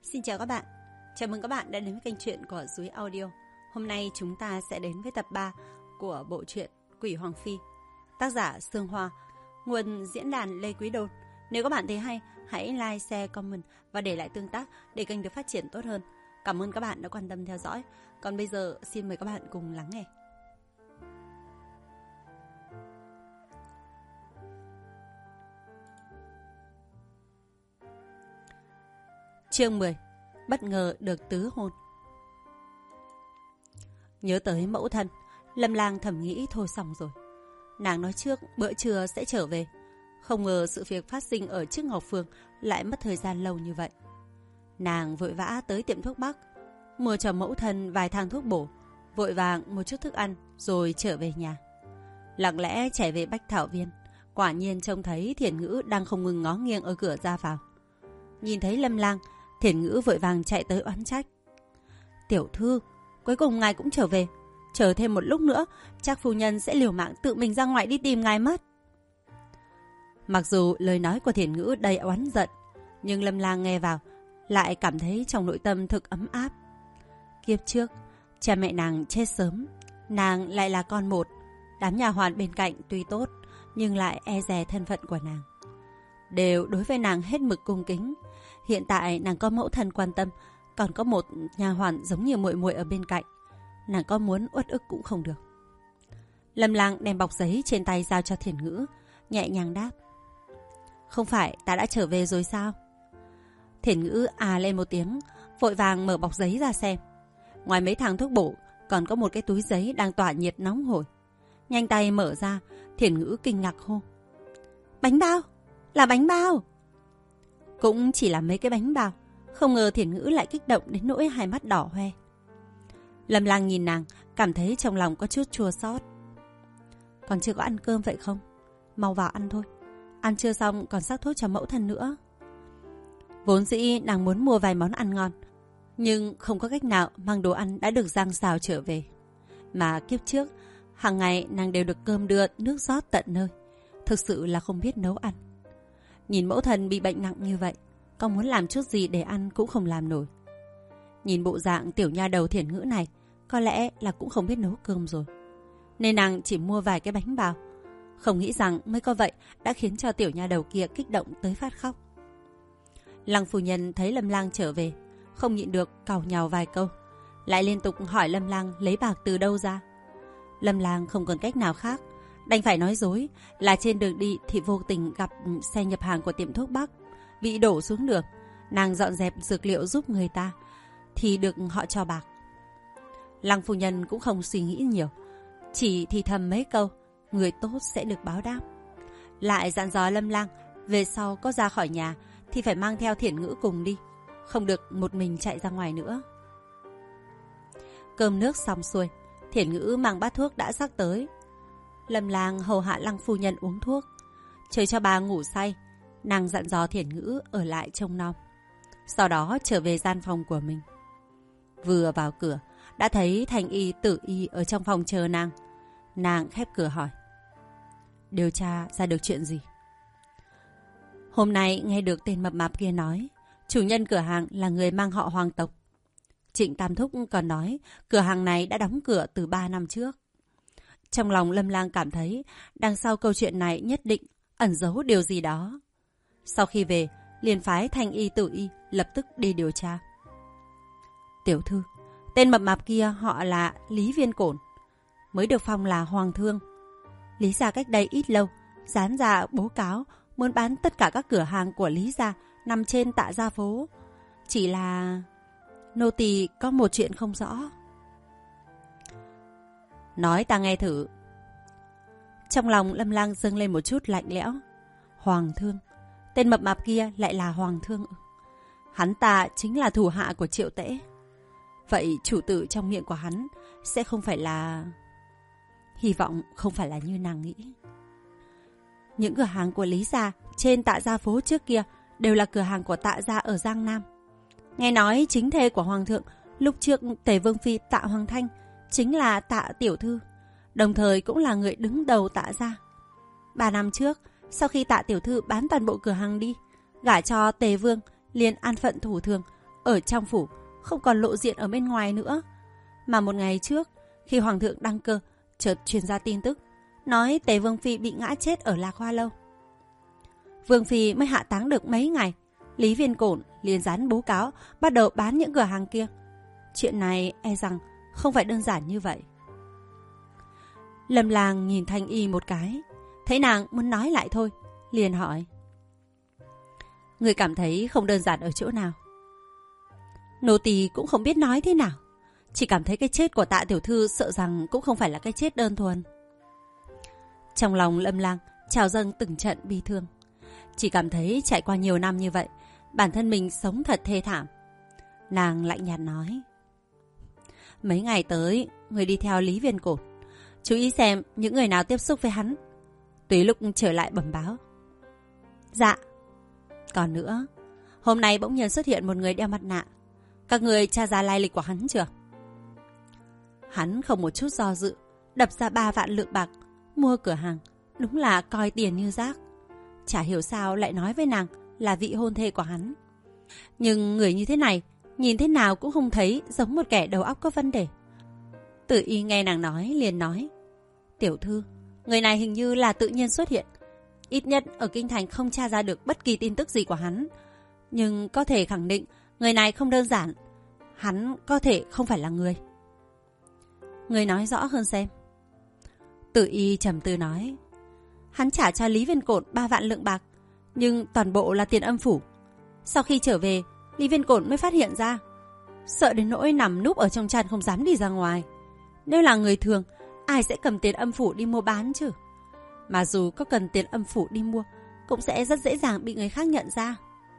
Xin chào các bạn. Chào mừng các bạn đã đến với kênh truyện của Dúy Audio. Hôm nay chúng ta sẽ đến với tập 3 của bộ truyện Quỷ Hoàng Phi. Tác giả Sương Hoa, nguồn diễn đàn Lê Quý Đôn. Nếu các bạn thấy hay, hãy like, share, comment và để lại tương tác để kênh được phát triển tốt hơn. Cảm ơn các bạn đã quan tâm theo dõi. Còn bây giờ xin mời các bạn cùng lắng nghe. Chương 10. Bất ngờ được tứ hôn. Nhớ tới mẫu thân, Lâm Lang thầm nghĩ thôi xong rồi. Nàng nói trước bữa trưa sẽ trở về. Không ngờ sự việc phát sinh ở trước Ngọc Phương lại mất thời gian lâu như vậy. Nàng vội vã tới tiệm thuốc Bắc, mua cho mẫu thân vài thang thuốc bổ, vội vàng một chút thức ăn rồi trở về nhà. Lặng lẽ chạy về Bách Thảo Viên, quả nhiên trông thấy Thiển Ngữ đang không ngừng ngó nghiêng ở cửa ra vào. Nhìn thấy Lâm Lang, Thiển Ngữ vội vàng chạy tới oán trách. Tiểu thư, cuối cùng ngài cũng trở về. Chờ thêm một lúc nữa, chắc phu nhân sẽ liều mạng tự mình ra ngoài đi tìm ngài mất. Mặc dù lời nói của Thiển Ngữ đầy oán giận, nhưng Lâm Lang nghe vào lại cảm thấy trong nội tâm thực ấm áp. Kiếp trước, cha mẹ nàng chết sớm, nàng lại là con một. Đám nhà hoàn bên cạnh tuy tốt, nhưng lại e dè thân phận của nàng. Đều đối với nàng hết mực cung kính. Hiện tại nàng có mẫu thân quan tâm, còn có một nhà hoàn giống như muội muội ở bên cạnh. Nàng có muốn uất ức cũng không được. Lâm Lang đem bọc giấy trên tay giao cho Thiển Ngữ, nhẹ nhàng đáp. Không phải ta đã trở về rồi sao? Thiển Ngữ à lên một tiếng, vội vàng mở bọc giấy ra xem. Ngoài mấy thang thuốc bổ, còn có một cái túi giấy đang tỏa nhiệt nóng hổi. Nhanh tay mở ra, Thiển Ngữ kinh ngạc hô. Bánh bao! Là bánh bao! Cũng chỉ là mấy cái bánh bao, không ngờ Thiển Ngữ lại kích động đến nỗi hai mắt đỏ hoe. Lâm Lang nhìn nàng, cảm thấy trong lòng có chút chua xót. Còn chưa có ăn cơm vậy không? Mau vào ăn thôi. Ăn chưa xong còn sắc thuốc cho mẫu thân nữa. Vốn dĩ nàng muốn mua vài món ăn ngon, nhưng không có cách nào mang đồ ăn đã được giang xào trở về. Mà kiếp trước, hàng ngày nàng đều được cơm đưa, nước rót tận nơi. Thực sự là không biết nấu ăn. Nhìn mẫu thân bị bệnh nặng như vậy, con muốn làm chút gì để ăn cũng không làm nổi. Nhìn bộ dạng tiểu nha đầu Thiển Ngữ này, có lẽ là cũng không biết nấu cơm rồi. Nên nàng chỉ mua vài cái bánh bao. Không nghĩ rằng mới có vậy đã khiến cho tiểu nha đầu kia kích động tới phát khóc. Lăng phu nhân thấy Lâm Lang trở về, không nhịn được càu nhàu vài câu, lại liên tục hỏi Lâm Lang lấy bạc từ đâu ra. Lâm Lang không còn cách nào khác, đành phải nói dối là trên đường đi thì vô tình gặp xe nhập hàng của tiệm thuốc Bắc bị đổ xuống đường. Nàng dọn dẹp dược liệu giúp người ta thì được họ cho bạc. Lăng phu nhân cũng không suy nghĩ nhiều, chỉ thì thầm mấy câu người tốt sẽ được báo đáp. Lại dặn dò Lâm Lang về sau có ra khỏi nhà thì phải mang theo Thiển Ngữ cùng đi, không được một mình chạy ra ngoài nữa. Cơm nước xong xuôi, Thiển Ngữ mang bát thuốc đã rắc tới. Lâm Lang hầu hạ Lăng phu nhân uống thuốc, chờ cho bà ngủ say. Nàng dặn dò Thiển Ngữ ở lại trông nom, sau đó trở về gian phòng của mình. Vừa vào cửa đã thấy Thanh Y, Tử Y ở trong phòng chờ nàng. Nàng khép cửa hỏi. Điều tra ra được chuyện gì? Hôm nay nghe được tên mập mạp kia nói chủ nhân cửa hàng là người mang họ Hoàng tộc. Trịnh Tam Thúc còn nói cửa hàng này đã đóng cửa từ 3 năm trước. Trong lòng Lâm Lang cảm thấy đằng sau câu chuyện này nhất định ẩn giấu điều gì đó. Sau khi về, liền phái Thanh Y, Tử Y lập tức đi điều tra. Tiểu thư, tên mập mạp kia họ là Lý Viên Cổn, mới được phong là Hoàng Thương. Lý gia cách đây ít lâu dán ra bố cáo muốn bán tất cả các cửa hàng của Lý gia nằm trên Tạ Gia phố. Chỉ là nô tỳ có một chuyện không rõ. Nói ta nghe thử. Trong lòng Lâm Lang dâng lên một chút lạnh lẽo. Hoàng Thương, tên mập mạp kia lại là Hoàng Thương. Hắn ta chính là thủ hạ của Triệu Tễ. Vậy chủ tử trong miệng của hắn sẽ không phải là... Hy vọng không phải là như nàng nghĩ. Những cửa hàng của Lý gia trên Tạ Gia phố trước kia đều là cửa hàng của Tạ gia ở Giang Nam. Nghe nói chính thê của Hoàng thượng lúc trước Tề Vương phi Tạ Hoàng Thanh chính là Tạ tiểu thư, đồng thời cũng là người đứng đầu Tạ gia. 3 năm trước, sau khi Tạ tiểu thư bán toàn bộ cửa hàng đi, gả cho Tề Vương, liền an phận thủ thường ở trong phủ, không còn lộ diện ở bên ngoài nữa. Mà một ngày trước, khi hoàng thượng đăng cơ, chợt truyền ra tin tức, nói Tề Vương Phi bị ngã chết ở Lạc Hoa Lâu. Vương Phi mới hạ táng được mấy ngày, Lý Viên Cổn liền dán bố cáo, bắt đầu bán những cửa hàng kia. Chuyện này e rằng không phải đơn giản như vậy. Lâm Lang nhìn Thanh Y một cái, thấy nàng muốn nói lại thôi, liền hỏi: Người cảm thấy không đơn giản ở chỗ nào? Nô tỳ cũng không biết nói thế nào, chỉ cảm thấy cái chết của Tạ tiểu thư sợ rằng cũng không phải là cái chết đơn thuần. Trong lòng Lâm Lang trào dâng từng trận bi thương, chỉ cảm thấy trải qua nhiều năm như vậy, bản thân mình sống thật thê thảm. Nàng lạnh nhạt nói: Mấy ngày tới, người đi theo Lý Viên Cổn, chú ý xem những người nào tiếp xúc với hắn, tùy lúc trở lại bẩm báo. Dạ. Còn nữa, hôm nay bỗng nhiên xuất hiện một người đeo mặt nạ, các người tra ra lai lịch của hắn chưa? Hắn không một chút do dự, đập ra 3 vạn lượng bạc mua cửa hàng, đúng là coi tiền như rác. Chả hiểu sao lại nói với nàng là vị hôn thê của hắn. Nhưng người như thế này, nhìn thế nào cũng không thấy giống một kẻ đầu óc có vấn đề. Tử Y nghe nàng nói liền nói: Tiểu thư, người này hình như là tự nhiên xuất hiện, ít nhất ở kinh thành không tra ra được bất kỳ tin tức gì của hắn. Nhưng có thể khẳng định người này không đơn giản, hắn có thể không phải là người. Người nói rõ hơn xem. Tử Y trầm tư nói: Hắn trả cho Lý Viên Cổn 3 vạn lượng bạc, nhưng toàn bộ là tiền âm phủ. Sau khi trở về, Lý Viên Cổn mới phát hiện ra, sợ đến nỗi nằm núp ở trong chăn không dám đi ra ngoài. Nếu là người thường, ai sẽ cầm tiền âm phủ đi mua bán chứ? Mà dù có cần tiền âm phủ đi mua, cũng sẽ rất dễ dàng bị người khác nhận ra.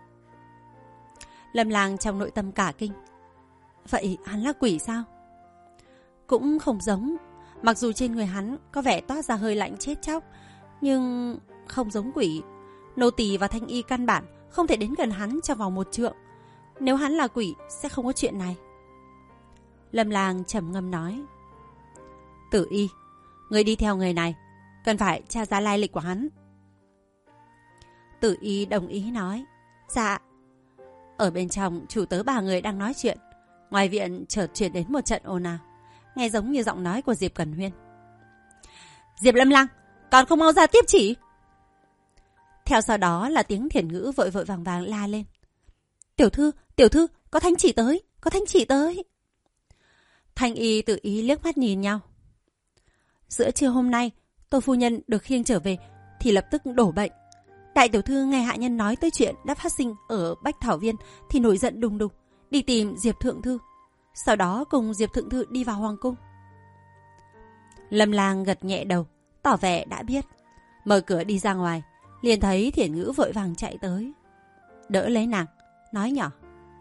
Lâm Lang trong nội tâm cả kinh. Vậy hắn là quỷ sao? Cũng không giống. Mặc dù trên người hắn có vẻ toát ra hơi lạnh chết chóc, nhưng không giống quỷ. Nô tỳ và Thanh Y căn bản không thể đến gần hắn trong vòng 1 trượng. Nếu hắn là quỷ sẽ không có chuyện này. Lâm Lang trầm ngâm nói: Tử Y, người đi theo người này, cần phải tra ra lai lịch của hắn. Tử Y đồng ý nói: Dạ. Ở bên trong, chủ tớ 3 người đang nói chuyện, ngoài viện chợt truyền đến một trận ồn ào, nghe giống như giọng nói của Diệp Cẩn Huyên. Diệp Lâm Lang, còn không mau ra tiếp chỉ. Theo sau đó là tiếng Thiển Ngữ vội vội vàng vàng la lên: Tiểu thư, có thánh chỉ tới, có thánh chỉ tới. Thanh Y Tử Y liếc mắt nhìn nhau. Giữa trưa hôm nay, Tô phu nhân được khiêng trở về thì lập tức đổ bệnh. Đại tiểu thư nghe hạ nhân nói tới chuyện đã phát sinh ở Bách Thảo Viên thì nổi giận đùng đùng, đi tìm Diệp thượng thư, sau đó cùng Diệp thượng thư đi vào hoàng cung. Lâm Lang gật nhẹ đầu, tỏ vẻ đã biết. Mở cửa đi ra ngoài, liền thấy Thiển Ngữ vội vàng chạy tới, đỡ lấy nàng, nói nhỏ: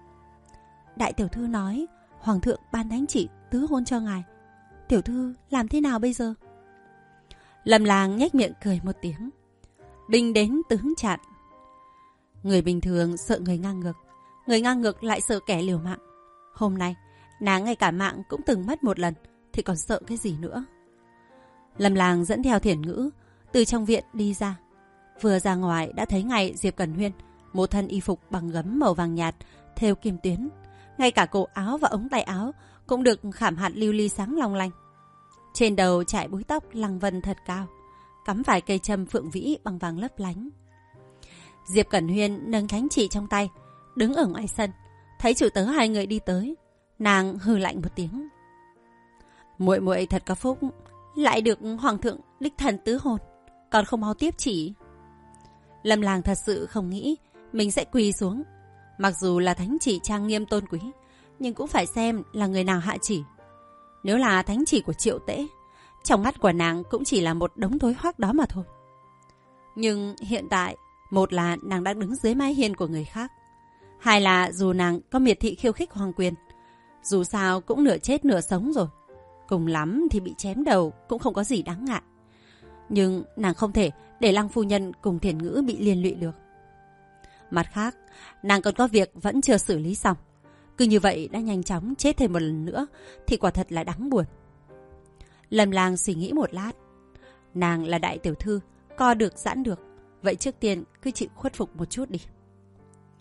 Đại tiểu thư nói hoàng thượng ban thánh chỉ tứ hôn cho ngài, tiểu thư làm thế nào bây giờ? Lâm Lang nhếch miệng cười một tiếng: Binh đến tướng chặn. Người bình thường sợ người ngang ngược lại sợ kẻ liều mạng. Hôm nay nàng ngay cả mạng cũng từng mất một lần, thì còn sợ cái gì nữa? Lâm Lang dẫn theo Thiển Ngữ từ trong viện đi ra. Vừa ra ngoài đã thấy ngay Diệp Cẩn Huyên, một thân y phục bằng gấm màu vàng nhạt thêu kim tuyến, ngay cả cổ áo và ống tay áo cũng được khảm hạt lưu ly sáng long lanh. Trên đầu trải búi tóc lăng vân thật cao, cắm vài cây châm phượng vĩ bằng vàng lấp lánh. Diệp Cẩn Huyên nâng thánh chỉ trong tay, đứng ở ngoài sân, thấy chủ tớ 2 người đi tới, nàng hừ lạnh một tiếng: Muội muội thật có phúc, lại được hoàng thượng đích thần tứ hôn, còn không mau tiếp chỉ. Lâm Lang thật sự không nghĩ mình sẽ quỳ xuống. Mặc dù là thánh chỉ trang nghiêm tôn quý, nhưng cũng phải xem là người nào hạ chỉ. Nếu là thánh chỉ của Triệu Tễ, trong mắt của nàng cũng chỉ là một đống thối hoác đó mà thôi. Nhưng hiện tại, một là nàng đang đứng dưới mái hiên của người khác, 2 là dù nàng có miệt thị khiêu khích hoàng quyền, dù sao cũng nửa chết nửa sống rồi, cùng lắm thì bị chém đầu cũng không có gì đáng ngại. Nhưng nàng không thể để Lăng phu nhân cùng Thiển Ngữ bị liên lụy được. Mặt khác, nàng còn có việc vẫn chưa xử lý xong, cứ như vậy đã nhanh chóng chết thêm một lần nữa thì quả thật là đáng buồn. Lâm Lang suy nghĩ một lát, nàng là đại tiểu thư, co được giãn được, vậy trước tiên cứ chịu khuất phục một chút đi.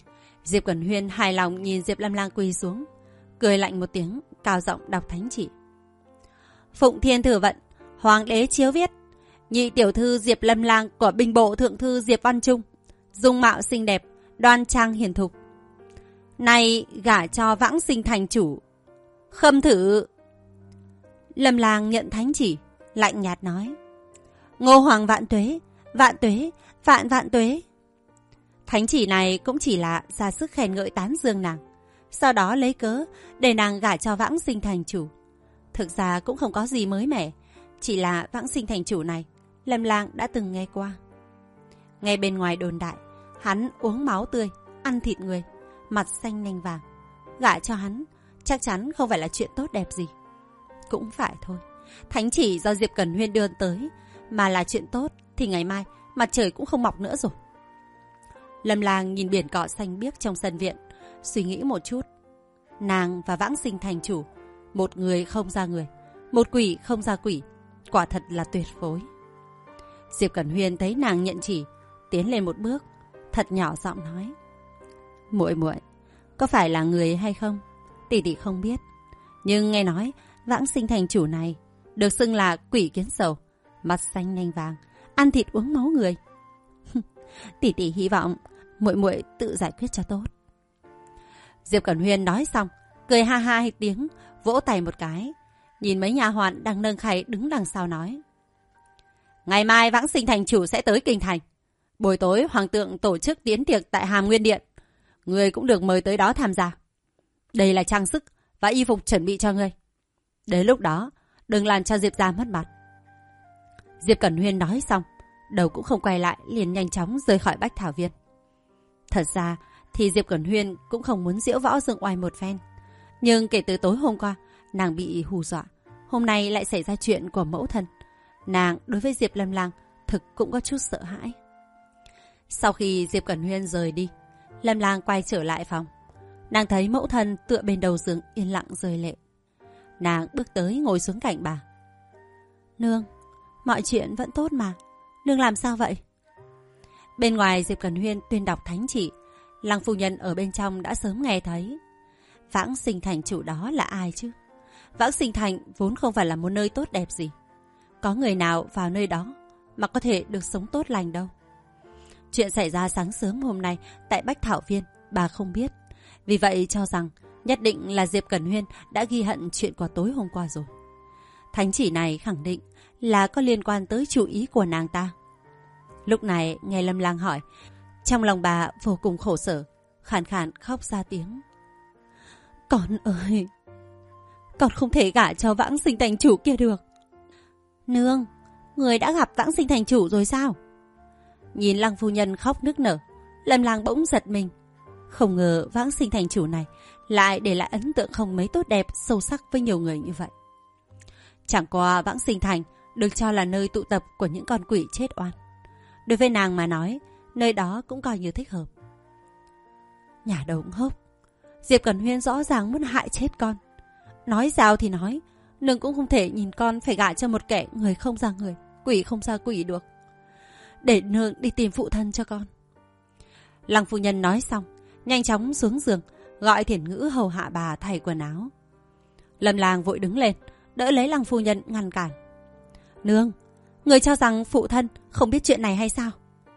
Diệp Cẩn Huyên hài lòng nhìn Diệp Lâm Lang quỳ xuống, cười lạnh một tiếng, cao giọng đọc thánh chỉ. Phụng Thiên Thừa Vận, Hoàng đế chiếu viết, nhị tiểu thư Diệp Lâm Lang của binh bộ thượng thư Diệp Văn Trung, dung mạo xinh đẹp, đoan trang hiền thục, nay gả cho Vãng Sinh thành chủ. Khâm thử. Lâm Lang nhận thánh chỉ, lạnh nhạt nói, Ngô Hoàng vạn tuế, vạn tuế, vạn vạn tuế. Thánh chỉ này cũng chỉ là ra sức khen ngợi tán dương nàng, sau đó lấy cớ để nàng gả cho Vãng Sinh thành chủ. Thực ra cũng không có gì mới mẻ, chỉ là Vãng Sinh thành chủ này Lâm Lang đã từng nghe qua. Nghe bên ngoài đồn đại, hắn uống máu tươi, ăn thịt người, mặt xanh nanh vàng. Gả cho hắn chắc chắn không phải là chuyện tốt đẹp gì. Cũng phải thôi, thánh chỉ do Diệp Cẩn Huyên đưa tới mà là chuyện tốt thì ngày mai mặt trời cũng không mọc nữa rồi. Lâm Lang nhìn biển cỏ xanh biếc trong sân viện, suy nghĩ một chút. Nàng và Vãng Sinh thành chủ, một người không ra người, một quỷ không ra quỷ, quả thật là tuyệt phối. Diệp Cẩn Huyên thấy nàng nhận chỉ, tiến lên một bước, thật nhỏ giọng nói, muội muội, có phải là người hay không, tỷ tỷ không biết, nhưng nghe nói Vãng Sinh thành chủ này được xưng là quỷ kiến sầu, mặt xanh nanh vàng, ăn thịt uống máu người. Tỷ tỷ hy vọng muội muội tự giải quyết cho tốt. Diệp Cẩn Huyên nói xong, cười ha ha hai tiếng, vỗ tay một cái, nhìn mấy nha hoàn đang nâng khay đứng đằng sau nói, ngày mai Vãng Sinh thành chủ sẽ tới kinh thành, buổi tối hoàng thượng tổ chức tiễn tiệc tại Hàm Nguyên điện, người cũng được mời tới đó tham gia. Đây là trang sức và y phục chuẩn bị cho ngươi, đến lúc đó đừng làm cho Diệp gia mất mặt. Diệp Cẩn Huyên nói xong, đầu cũng không quay lại, liền nhanh chóng rời khỏi Bách Thảo Viên. Thật ra thì Diệp Cẩn Huyên cũng không muốn diễu võ dương oai một phen, nhưng kể từ tối hôm qua nàng bị hù dọa, hôm nay lại xảy ra chuyện của mẫu thân, nàng đối với Diệp Lâm Lang thực cũng có chút sợ hãi. Sau khi Diệp Cẩn Huyên rời đi, Lâm Lang quay trở lại phòng. Nàng thấy mẫu thân tựa bên đầu giường yên lặng rơi lệ. Nàng bước tới ngồi xuống cạnh bà. Nương, mọi chuyện vẫn tốt mà, nương làm sao vậy? Bên ngoài Diệp Cẩn Huyên tuyên đọc thánh chỉ, Lăng phu nhân ở bên trong đã sớm nghe thấy. Vãng Sinh thành chủ đó là ai chứ? Vãng Sinh thành vốn không phải là một nơi tốt đẹp gì, có người nào vào nơi đó mà có thể được sống tốt lành đâu. Chuyện xảy ra sáng sớm hôm nay tại Bách Thảo Viên bà không biết, vì vậy cho rằng nhất định là Diệp Cẩn Huyên đã ghi hận chuyện của tối hôm qua rồi. Thánh chỉ này khẳng định là có liên quan tới chủ ý của nàng ta. Lúc này nghe Lâm Lang hỏi, trong lòng bà vô cùng khổ sở, khàn khàn khóc ra tiếng. Con ơi, con không thể gả cho Vãng Sinh thành chủ kia được. Nương, người đã gặp Vãng Sinh thành chủ rồi sao? Nhìn Lăng phu nhân khóc nức nở, Lâm Lang bỗng giật mình. Không ngờ Vãng Sinh thành chủ này lại để lại ấn tượng không mấy tốt đẹp, sâu sắc với nhiều người như vậy. Chẳng qua Vãng Sinh thành được cho là nơi tụ tập của những con quỷ chết oan. Đối với nàng mà nói, nơi đó cũng coi như thích hợp. Nhà đầu cũng hốc, Diệp Cẩn Huyên rõ ràng muốn hại chết con. Nói sao thì nói, nương cũng không thể nhìn con phải gả cho một kẻ người không ra người, quỷ không ra quỷ được. Để nương đi tìm phụ thân cho con. Lăng phu nhân nói xong, nhanh chóng xuống giường, gọi Thiển Ngữ hầu hạ bà thay quần áo. Lâm Lang vội đứng lên, đỡ lấy Lăng phu nhân ngăn cản. Nương, người cho rằng phụ thân không biết chuyện này hay sao?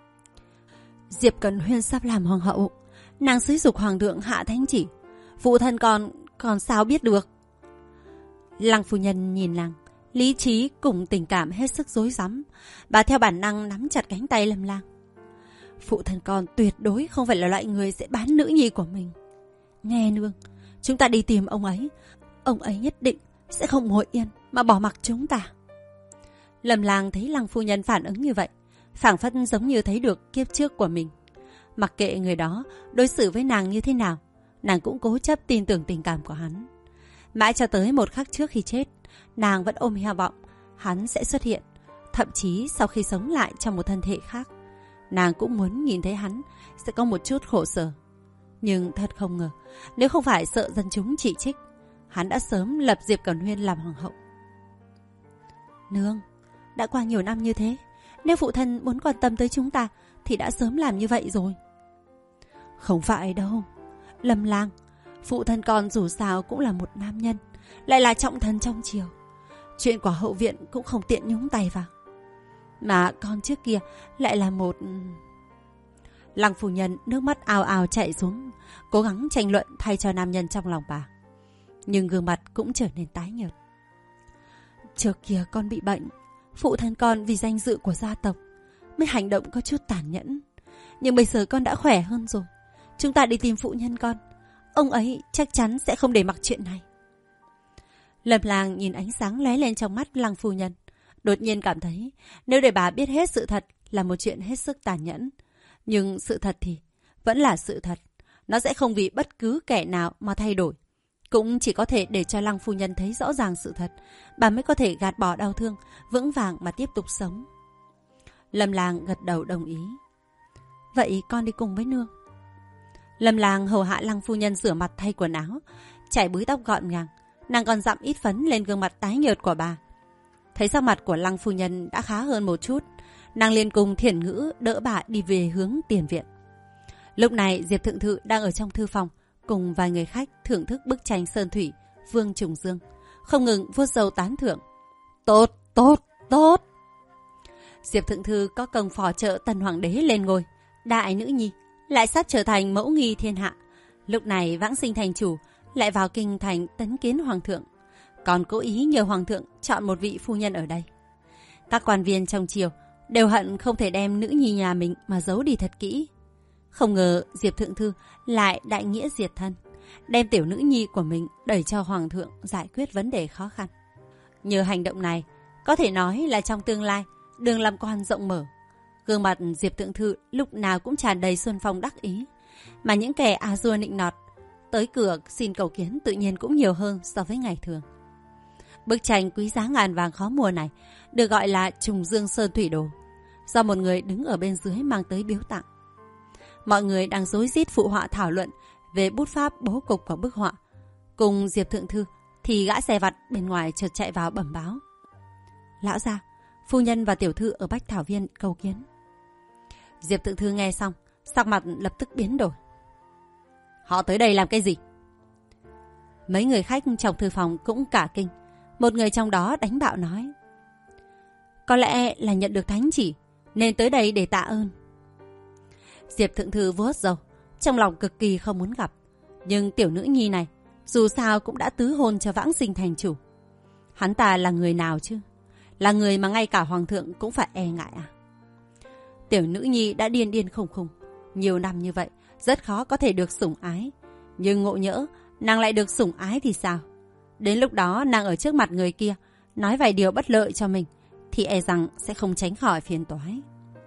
Diệp Cẩn Huyên sắp làm hoàng hậu, nàng xúi giục hoàng thượng hạ thánh chỉ, phụ thân còn sao biết được? Lăng phu nhân nhìn nàng, lý trí cùng tình cảm hết sức rối rắm, bà theo bản năng nắm chặt cánh tay Lâm Lang. Phụ thân con tuyệt đối không phải là loại người sẽ bán nữ nhi của mình. Nghe nương, chúng ta đi tìm ông ấy nhất định sẽ không ngồi yên mà bỏ mặc chúng ta. Lâm Lang thấy Lăng phu nhân phản ứng như vậy, phảng phất giống như thấy được kiếp trước của mình. Mặc kệ người đó đối xử với nàng như thế nào, nàng cũng cố chấp tin tưởng tình cảm của hắn. Mãi cho tới một khắc trước khi chết, nàng vẫn ôm hy vọng hắn sẽ xuất hiện. Thậm chí sau khi sống lại trong một thân thể khác, nàng cũng muốn nhìn thấy hắn sẽ có một chút khổ sở. Nhưng thật không ngờ, nếu không phải sợ dân chúng chỉ trích, hắn đã sớm lập Diệp Cẩn Huyên làm hoàng hậu. Nương, đã qua nhiều năm như thế, nếu phụ thân muốn quan tâm tới chúng ta thì đã sớm làm như vậy rồi. Không phải đâu, Lâm Lang, phụ thân con dù sao cũng là một nam nhân, lại là trọng thần trong triều. Chuyện của hậu viện cũng không tiện nhúng tay vào. Mà con trước kia lại là một... Lăng phu nhân nước mắt ào ào chảy xuống, cố gắng tranh luận thay cho nam nhân trong lòng bà. Nhưng gương mặt cũng trở nên tái nhợt. Trước kia con bị bệnh, phụ thân con vì danh dự của gia tộc mới hành động có chút tàn nhẫn. Nhưng bây giờ con đã khỏe hơn rồi. Chúng ta đi tìm phụ nhân con. Ông ấy chắc chắn sẽ không để mặc chuyện này. Lâm Lang nhìn ánh sáng lóe lên trong mắt Lăng phu nhân, đột nhiên cảm thấy nếu để bà biết hết sự thật là một chuyện hết sức tàn nhẫn. Nhưng sự thật thì vẫn là sự thật. Nó sẽ không vì bất cứ kẻ nào mà thay đổi. Cũng chỉ có thể để cho Lăng phu nhân thấy rõ ràng sự thật, bà mới có thể gạt bỏ đau thương, vững vàng mà tiếp tục sống. Lâm Lang gật đầu đồng ý. Vậy con đi cùng với nương. Lâm Lang hầu hạ Lăng phu nhân rửa mặt thay quần áo, chải búi tóc gọn gàng. Nàng còn dặm ít phấn lên gương mặt tái nhợt của bà. Thấy sắc mặt của Lăng phu nhân đã khá hơn một chút, nàng liền cùng Thiển Ngữ đỡ bà đi về hướng tiền viện. Lúc này Diệp Thượng Thư đang ở trong thư phòng cùng vài người khách thưởng thức bức tranh sơn thủy Vương Trùng Dương, không ngừng vuốt râu tán thưởng. Tốt, tốt, tốt. Diệp Thượng Thư có công phò trợ Tần Hoàng đế lên ngôi, đại nữ nhi lại sắp trở thành mẫu nghi thiên hạ. Lúc này Vãng Sinh thành chủ lại vào kinh thành tấn kiến hoàng thượng, còn cố ý nhờ hoàng thượng chọn một vị phu nhân ở đây. Các quan viên trong triều đều hận không thể đem nữ nhi nhà mình mà giấu đi thật kỹ. Không ngờ Diệp Thượng Thư lại đại nghĩa diệt thân, đem tiểu nữ nhi của mình đẩy cho hoàng thượng giải quyết vấn đề khó khăn. Nhờ hành động này, có thể nói là trong tương lai đường làm quan rộng mở. Gương mặt Diệp Thượng Thư lúc nào cũng tràn đầy xuân phong đắc ý, mà những kẻ à dua nịnh nọt tới cửa xin cầu kiến tự nhiên cũng nhiều hơn so với ngày thường. Bức tranh quý giá ngàn vàng khó mua này được gọi là Trùng Dương Sơn Thủy Đồ, do một người đứng ở bên dưới mang tới biếu tặng. Mọi người đang rối rít phụ họa thảo luận về bút pháp bố cục của bức họa. Cùng Diệp Thượng Thư thì gã xe vặt bên ngoài chợt chạy vào bẩm báo. Lão gia, phu nhân và tiểu thư ở Bách Thảo Viên cầu kiến. Diệp Thượng Thư nghe xong, sắc mặt lập tức biến đổi. Họ tới đây làm cái gì? Mấy người khách trong thư phòng cũng cả kinh. Một người trong đó đánh bạo nói. Có lẽ là nhận được thánh chỉ nên tới đây để tạ ơn. Diệp Thượng Thư vuốt râu, trong lòng cực kỳ không muốn gặp. Nhưng tiểu nữ nhi này dù sao cũng đã tứ hôn cho Vãng Sinh thành chủ. Hắn ta là người nào chứ? Là người mà ngay cả hoàng thượng cũng phải e ngại à? Tiểu nữ nhi đã điên điên khùng khùng, nhiều năm như vậy rất khó có thể được sủng ái. Nhưng ngộ nhỡ nàng lại được sủng ái thì sao? Đến lúc đó nàng ở trước mặt người kia nói vài điều bất lợi cho mình thì e rằng sẽ không tránh khỏi phiền toái.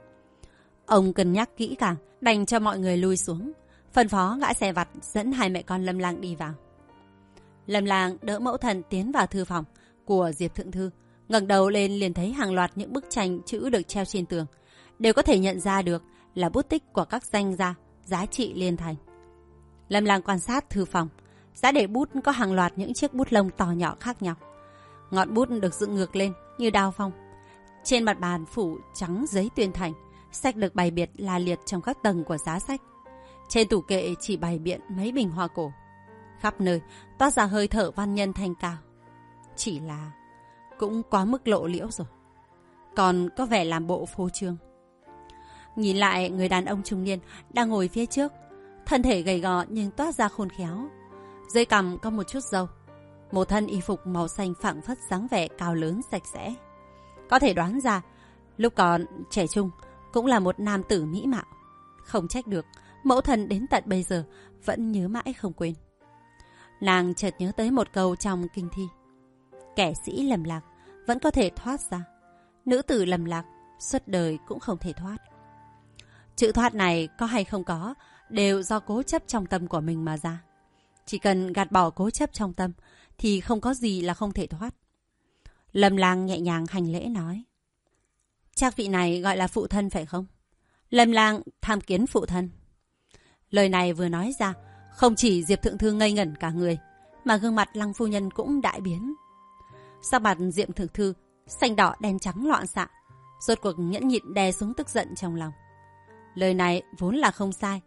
Ông cân nhắc kỹ càng, đành cho mọi người lui xuống, phân phó gã xe vặt dẫn hai mẹ con Lâm Lang đi vào. Lâm Lang đỡ mẫu thân tiến vào thư phòng của Diệp Thượng Thư, ngẩng đầu lên liền thấy hàng loạt những bức tranh chữ được treo trên tường, đều có thể nhận ra được là bút tích của các danh gia giá trị liên thành. Lâm Lang quan sát thư phòng, giá để bút có hàng loạt những chiếc bút lông to nhỏ khác nhau. Ngọn bút được dựng ngược lên như đao phong. Trên mặt bàn phủ trắng giấy tuyên thành, sách được bày biện la liệt trong các tầng của giá sách. Trên tủ kệ chỉ bày biện mấy bình hoa cổ. Khắp nơi toát ra hơi thở văn nhân thanh cao. Chỉ là cũng quá mức lộ liễu rồi, còn có vẻ làm bộ phô trương. Nhìn lại người đàn ông trung niên đang ngồi phía trước, thân thể gầy gò nhưng toát ra khôn khéo. Dưới cằm có một chút râu, một thân y phục màu xanh phảng phất dáng vẻ cao lớn sạch sẽ. Có thể đoán ra lúc còn trẻ trung cũng là một nam tử mỹ mạo. Không trách được mẫu thân đến tận bây giờ vẫn nhớ mãi không quên. Nàng chợt nhớ tới một câu trong kinh thi. Kẻ sĩ lầm lạc vẫn có thể thoát ra, nữ tử lầm lạc suốt đời cũng không thể thoát. Chữ thoát này có hay không có đều do cố chấp trong tâm của mình mà ra. Chỉ cần gạt bỏ cố chấp trong tâm thì không có gì là không thể thoát. Lâm Lang nhẹ nhàng hành lễ nói. Chắc vị này gọi là phụ thân phải không? Lâm Lang tham kiến phụ thân. Lời này vừa nói ra, không chỉ Diệp Thượng Thư ngây ngẩn cả người, mà gương mặt Lăng phu nhân cũng đại biến. Sắc mặt Diệp Thượng Thư xanh đỏ đen trắng loạn xạ, rốt cuộc nhẫn nhịn đè xuống tức giận trong lòng. Lời này vốn là không sai,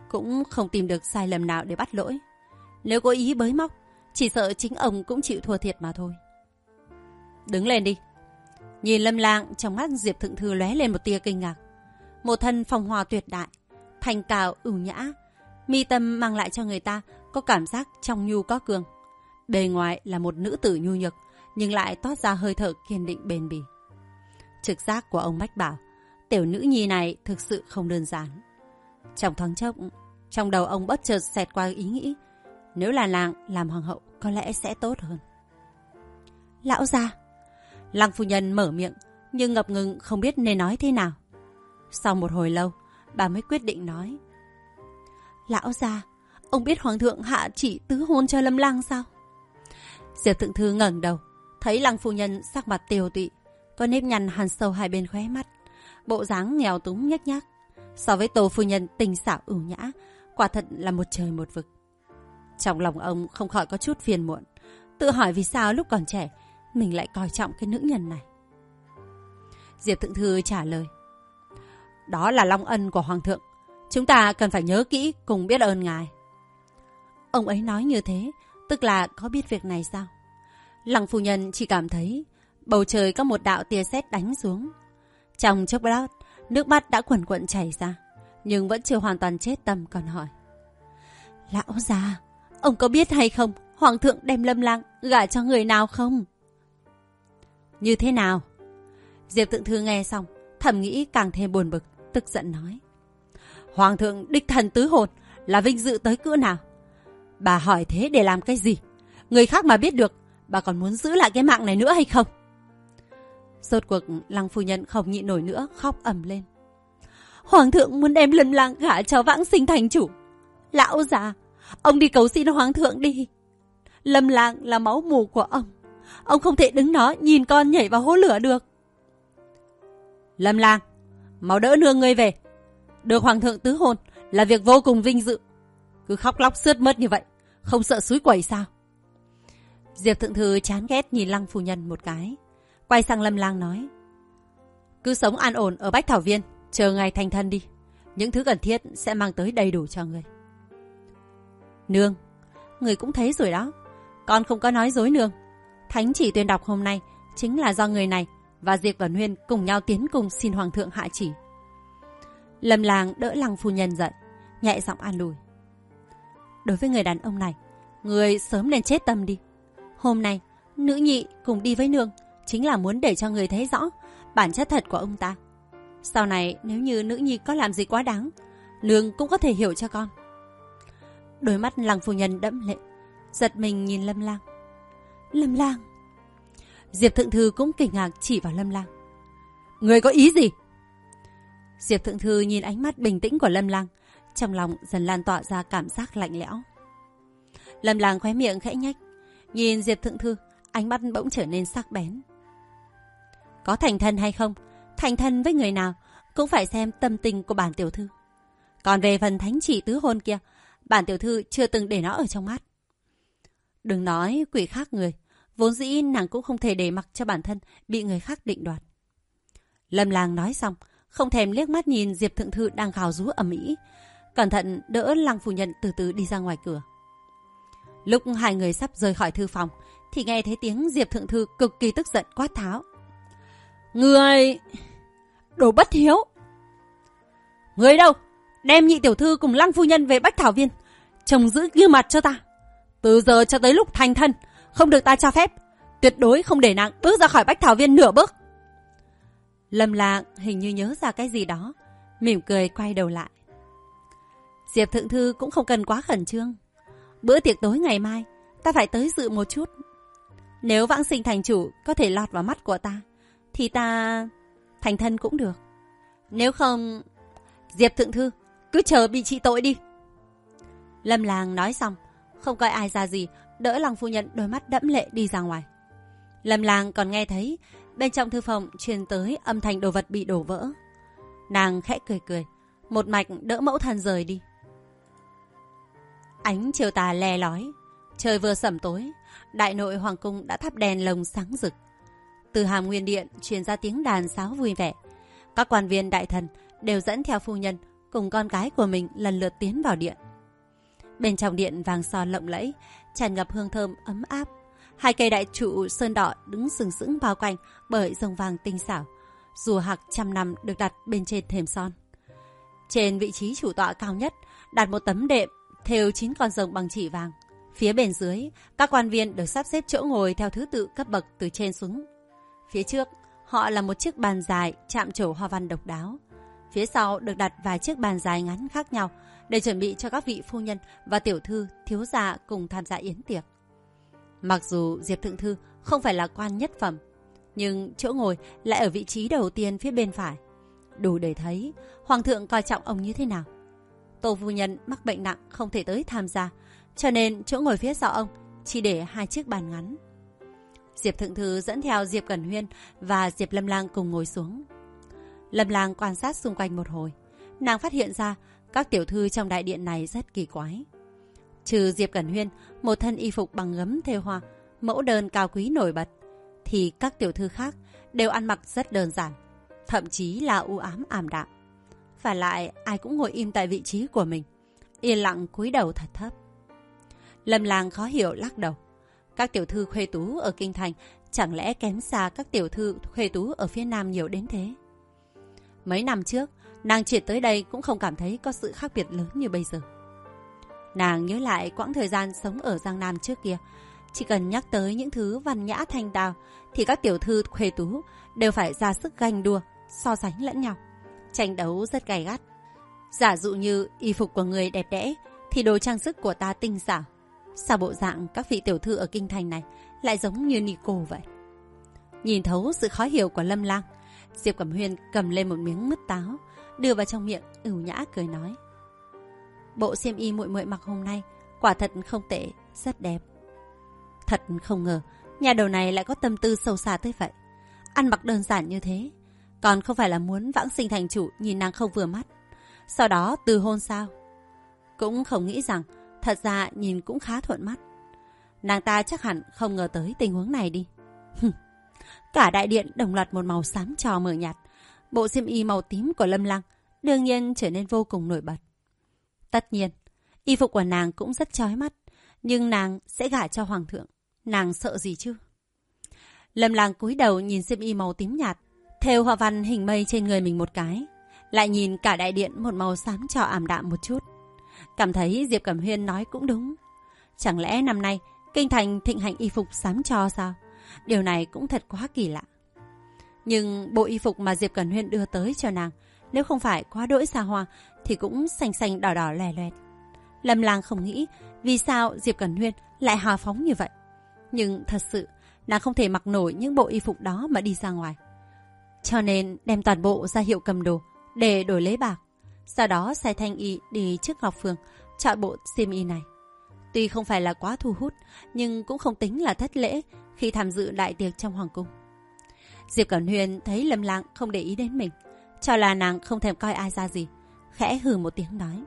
cũng không tìm được sai lầm nào để bắt lỗi. Nếu có ý bới móc, chỉ sợ chính ông cũng chịu thua thiệt mà thôi. Đứng lên đi. Nhìn Lâm Lang, trong mắt Diệp Thượng Thư lóe lên một tia kinh ngạc. Một thân phong hoa tuyệt đại, thanh cao ưu nhã, mi tâm mang lại cho người ta có cảm giác trong nhu có cường. Bề ngoài là một nữ tử nhu nhược, nhưng lại toát ra hơi thở kiên định bền bỉ. Trực giác của ông mách bảo, tiểu nữ nhi này thực sự không đơn giản. Trong thoáng chốc, trong đầu ông bất chợt xẹt qua ý nghĩ, nếu là nàng làm hoàng hậu có lẽ sẽ tốt hơn. Lão gia. Lăng phu nhân mở miệng, nhưng ngập ngừng không biết nên nói thế nào. Sau một hồi lâu, bà mới quyết định nói. Lão gia, ông biết hoàng thượng hạ chỉ tứ hôn cho Lâm Lang sao? Diệp Thượng Thư ngẩng đầu, thấy Lăng phu nhân sắc mặt tiều tụy, có nếp nhăn hằn sâu hai bên khóe mắt, bộ dáng nghèo túng nhếch nhác. So với Tô phu nhân tinh xảo ưu nhã, quả thật là một trời một vực. Trong lòng ông không khỏi có chút phiền muộn, tự hỏi vì sao lúc còn trẻ mình lại coi trọng cái nữ nhân này. Diệp Thượng Thư trả lời. Đó là long ân của hoàng thượng, chúng ta cần phải nhớ kỹ cùng biết ơn ngài. Ông ấy nói như thế, tức là có biết việc này sao? Lăng phu nhân chỉ cảm thấy bầu trời có một đạo tia sét đánh xuống. Trong chốc lát, nước mắt đã quần quận chảy ra, nhưng vẫn chưa hoàn toàn chết tâm, còn hỏi. Lão già, ông có biết hay không, hoàng thượng đem Lâm Lang gả cho người nào không? Như thế nào? Diệp Thượng Thư nghe xong, thầm nghĩ càng thêm buồn bực, tức giận nói. Hoàng thượng đích thân tứ hôn là vinh dự tới cỡ nào? Bà hỏi thế để làm cái gì? Người khác mà biết được, bà còn muốn giữ lại cái mạng này nữa hay không? Rốt cuộc Lăng phu nhân không nhịn nổi nữa, khóc ầm lên. Hoàng thượng muốn đem Lâm Lang gả cho Vãng Sinh thành chủ. Lão già, ông đi cầu xin hoàng thượng đi. Lâm Lang là máu mủ của ông không thể đứng đó nhìn con nhảy vào hố lửa được. Lâm Lang, mau đỡ nương ngươi về. Được hoàng thượng tứ hôn là việc vô cùng vinh dự. Cứ khóc lóc sướt mướt như vậy, không sợ xúi quẩy sao? Diệp Thượng Thư chán ghét nhìn Lăng phu nhân một cái, quay sang Lâm Lang nói. Cứ sống an ổn ở Bách Thảo Viên, chờ ngày thành thân đi. Những thứ cần thiết sẽ mang tới đầy đủ cho người. Nương, người cũng thấy rồi đó, con không có nói dối nương. Thánh chỉ tuyên đọc hôm nay chính là do người này và Diệp Vân Huyên cùng nhau tiến cùng xin hoàng thượng hạ chỉ. Lâm Lang đỡ Lăng phu nhân dậy, nhẹ giọng an ủi. Đối với người đàn ông này, người sớm nên chết tâm đi. Hôm nay nữ nhị cùng đi với nương chính là muốn để cho người thấy rõ bản chất thật của ông ta. Sau này nếu như nữ nhi có làm gì quá đáng, nương cũng có thể hiểu cho con. Đôi mắt Lăng phu nhân đẫm lệ, giật mình nhìn Lâm Lang. Lâm Lang. Diệp Thượng Thư cũng kinh ngạc chỉ vào Lâm Lang. Người có ý gì? Diệp Thượng Thư nhìn ánh mắt bình tĩnh của Lâm Lang, trong lòng dần lan tỏa ra cảm giác lạnh lẽo. Lâm Lang khóe miệng khẽ nhếch, nhìn Diệp Thượng Thư, ánh mắt bỗng trở nên sắc bén. Có thành thân hay không, thành thân với người nào cũng phải xem tâm tình của bản tiểu thư. Còn về phần thánh chỉ tứ hôn kia, bản tiểu thư chưa từng để nó ở trong mắt. Đừng nói quỷ khác người, vốn dĩ nàng cũng không thể để mặc cho bản thân bị người khác định đoạt. Lâm Lang nói xong, không thèm liếc mắt nhìn Diệp Thượng Thư đang gào rú ầm ĩ, cẩn thận đỡ Lăng phu nhân từ từ đi ra ngoài cửa. Lúc hai người sắp rời khỏi thư phòng, thì nghe thấy tiếng Diệp Thượng Thư cực kỳ tức giận quát tháo. Người... đồ bất hiếu! Người đâu? Đem nhị tiểu thư cùng Lăng phu nhân về Bách Thảo Viên, trông giữ nghiêm mặt cho ta. Từ giờ cho tới lúc thành thân, không được ta cho phép. Tuyệt đối không để nàng bước ra khỏi Bách Thảo Viên nửa bước. Lâm Lang hình như nhớ ra cái gì đó, mỉm cười quay đầu lại. Diệp Thượng Thư cũng không cần quá khẩn trương. Bữa tiệc tối ngày mai, ta phải tới dự một chút. Nếu Vãng Sinh thành chủ có thể lọt vào mắt của ta, thì ta thành thân cũng được. Nếu không, Diệp Thượng Thư cứ chờ bị trị tội đi. Lâm Lang nói xong, không coi ai ra gì, đỡ Lăng phu nhân đôi mắt đẫm lệ đi ra ngoài. Lâm Lang còn nghe thấy bên trong thư phòng truyền tới âm thanh đồ vật bị đổ vỡ. Nàng khẽ cười cười, một mạch đỡ mẫu thân rời đi. Ánh chiều tà le lói, trời vừa sẩm tối, đại nội hoàng cung đã thắp đèn lồng sáng rực. Từ Hàm Nguyên Điện truyền ra tiếng đàn sáo vui vẻ. Các quan viên đại thần đều dẫn theo phu nhân cùng con gái của mình lần lượt tiến vào điện. Bên trong điện vàng son lộng lẫy, tràn ngập hương thơm ấm áp. 2 cây đại trụ sơn đỏ đứng sừng sững bao quanh bởi rồng vàng tinh xảo. Rùa hạc trăm năm được đặt bên trên thềm son. Trên vị trí chủ tọa cao nhất đặt một tấm đệm thêu 9 con rồng bằng chỉ vàng. Phía bên dưới, các quan viên được sắp xếp chỗ ngồi theo thứ tự cấp bậc từ trên xuống. Phía trước, họ là một chiếc bàn dài chạm trổ hoa văn độc đáo. Phía sau được đặt vài chiếc bàn dài ngắn khác nhau để chuẩn bị cho các vị phu nhân và tiểu thư, thiếu gia cùng tham gia yến tiệc. Mặc dù Diệp Thượng Thư không phải là quan nhất phẩm, nhưng chỗ ngồi lại ở vị trí đầu tiên phía bên phải. Đủ để thấy Hoàng thượng coi trọng ông như thế nào. Tô phu nhân mắc bệnh nặng không thể tới tham gia, cho nên chỗ ngồi phía sau ông chỉ để 2 chiếc bàn ngắn. Diệp Thượng Thư dẫn theo Diệp Cẩn Huyên và Diệp Lâm Lang cùng ngồi xuống. Lâm Lang quan sát xung quanh một hồi, nàng phát hiện ra các tiểu thư trong đại điện này rất kỳ quái. Trừ Diệp Cẩn Huyên, một thân y phục bằng gấm thêu hoa, mẫu đơn cao quý nổi bật, thì các tiểu thư khác đều ăn mặc rất đơn giản, thậm chí là u ám ảm đạm. Phải lại ai cũng ngồi im tại vị trí của mình, yên lặng cúi đầu thật thấp. Lâm Lang khó hiểu lắc đầu. Các tiểu thư khuê tú ở kinh thành chẳng lẽ kém xa các tiểu thư khuê tú ở phía nam nhiều đến thế? Mấy năm trước, nàng chuyển tới đây cũng không cảm thấy có sự khác biệt lớn như bây giờ. Nàng nhớ lại quãng thời gian sống ở Giang Nam trước kia. Chỉ cần nhắc tới những thứ văn nhã thanh tao thì các tiểu thư khuê tú đều phải ra sức ganh đua, so sánh lẫn nhau. Tranh đấu rất gay gắt. Giả dụ như y phục của người đẹp đẽ thì đồ trang sức của ta tinh xảo. Sao bộ dạng các vị tiểu thư ở kinh thành này lại giống như Nico vậy? Nhìn thấu sự khó hiểu của Lâm Lang, Diệp Cẩm Huyên cầm lên một miếng mứt táo, đưa vào trong miệng, ửu nhã cười nói: Bộ xiêm y muội muội mặc hôm nay quả thật không tệ, rất đẹp. Thật không ngờ nhà đầu này lại có tâm tư sâu xa tới vậy. Ăn mặc đơn giản như thế, còn không phải là muốn vãng sinh thành chủ nhìn nàng không vừa mắt, sau đó từ hôn sao? Cũng không nghĩ rằng thật ra nhìn cũng khá thuận mắt. Nàng ta chắc hẳn không ngờ tới tình huống này đi. Cả đại điện đồng loạt một màu xám trò mờ nhạt. Bộ xiêm y màu tím của Lâm Lang đương nhiên trở nên vô cùng nổi bật. Tất nhiên, y phục của nàng cũng rất chói mắt, nhưng nàng sẽ gả cho hoàng thượng, nàng sợ gì chứ? Lâm Lang cúi đầu nhìn xiêm y màu tím nhạt, thêu hoa văn hình mây trên người mình một cái, lại nhìn cả đại điện một màu xám trò ảm đạm một chút, cảm thấy Diệp Cẩm Huyên nói cũng đúng. Chẳng lẽ năm nay kinh thành thịnh hành y phục xám trò sao? Điều này cũng thật quá kỳ lạ. Nhưng bộ y phục mà Diệp Cẩn Huyên đưa tới cho nàng, nếu không phải quá đỗi xa hoa thì cũng xanh xanh đỏ đỏ lè loẹt. Lâm Lang không nghĩ vì sao Diệp Cẩn Huyên lại hào phóng như vậy. Nhưng thật sự nàng không thể mặc nổi những bộ y phục đó mà đi ra ngoài, cho nên đem toàn bộ ra hiệu cầm đồ để đổi lấy bạc. Sau đó sai Thanh Y đi trước Ngọc Phường chọn bộ xiêm y này. Tuy không phải là quá thu hút, nhưng cũng không tính là thất lễ khi tham dự đại tiệc trong hoàng cung. Diệp Cẩn Huyên thấy Lâm Lang không để ý đến mình, cho là nàng không thèm coi ai ra gì, khẽ hừ một tiếng nói: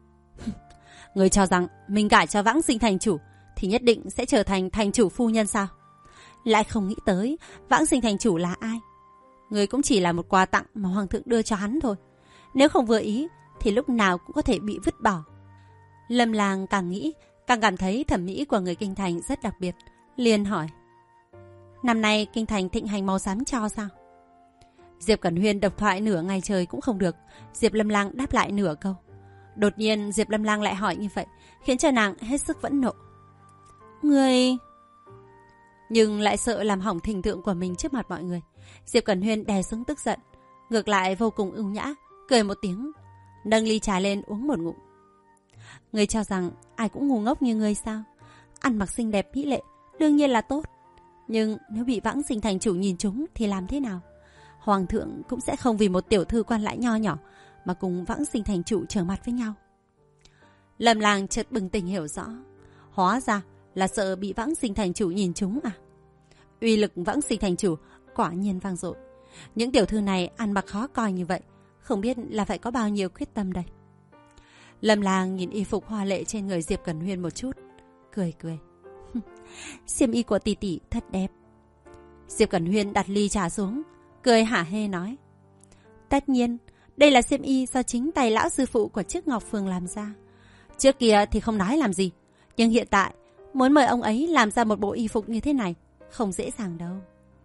Người cho rằng mình gả cho vãng sinh thành chủ thì nhất định sẽ trở thành thành chủ phu nhân sao? Lại không nghĩ tới vãng sinh thành chủ là ai. Người cũng chỉ là một quà tặng mà hoàng thượng đưa cho hắn thôi. Nếu không vừa ý thì lúc nào cũng có thể bị vứt bỏ. Lâm Lang càng nghĩ càng cảm thấy thẩm mỹ của người kinh thành rất đặc biệt, liền hỏi: Năm nay kinh thành thịnh hành màu xám cho sao? Diệp Cẩn Huyên độc thoại nửa ngày trời cũng không được, Diệp Lâm Lang đáp lại nửa câu. Đột nhiên Diệp Lâm Lang lại hỏi như vậy, khiến cho nàng hết sức phẫn nộ. Người... Nhưng lại sợ làm hỏng hình tượng của mình trước mặt mọi người. Diệp Cẩn Huyên đè xuống tức giận, ngược lại vô cùng ưu nhã, cười một tiếng, nâng ly trà lên uống một ngụm. Người cho rằng ai cũng ngu ngốc như ngươi sao? Ăn mặc xinh đẹp mỹ lệ đương nhiên là tốt, nhưng nếu bị vãng sinh thành chủ nhìn trúng thì làm thế nào? Hoàng thượng cũng sẽ không vì một tiểu thư quan lại nho nhỏ mà cùng vãng sinh thành chủ trở mặt với nhau. Lâm Lang chợt bừng tỉnh hiểu rõ, hóa ra là sợ bị vãng sinh thành chủ nhìn trúng à? Uy lực vãng sinh thành chủ quả nhiên vang dội. Những tiểu thư này ăn mặc khó coi như vậy, không biết là phải có bao nhiêu quyết tâm đây. Lâm Lang nhìn y phục hoa lệ trên người Diệp Cẩn Huyên một chút, cười cười. Xiêm y của tỷ tỷ thật đẹp. Diệp Cẩn Huyên đặt ly trà xuống, cười hả hê nói: Tất nhiên, Đây là xiêm y do chính tay lão sư phụ của chiếc Ngọc Phường làm ra. Trước kia thì không nói làm gì, nhưng hiện tại muốn mời ông ấy làm ra một bộ y phục như thế này không dễ dàng đâu.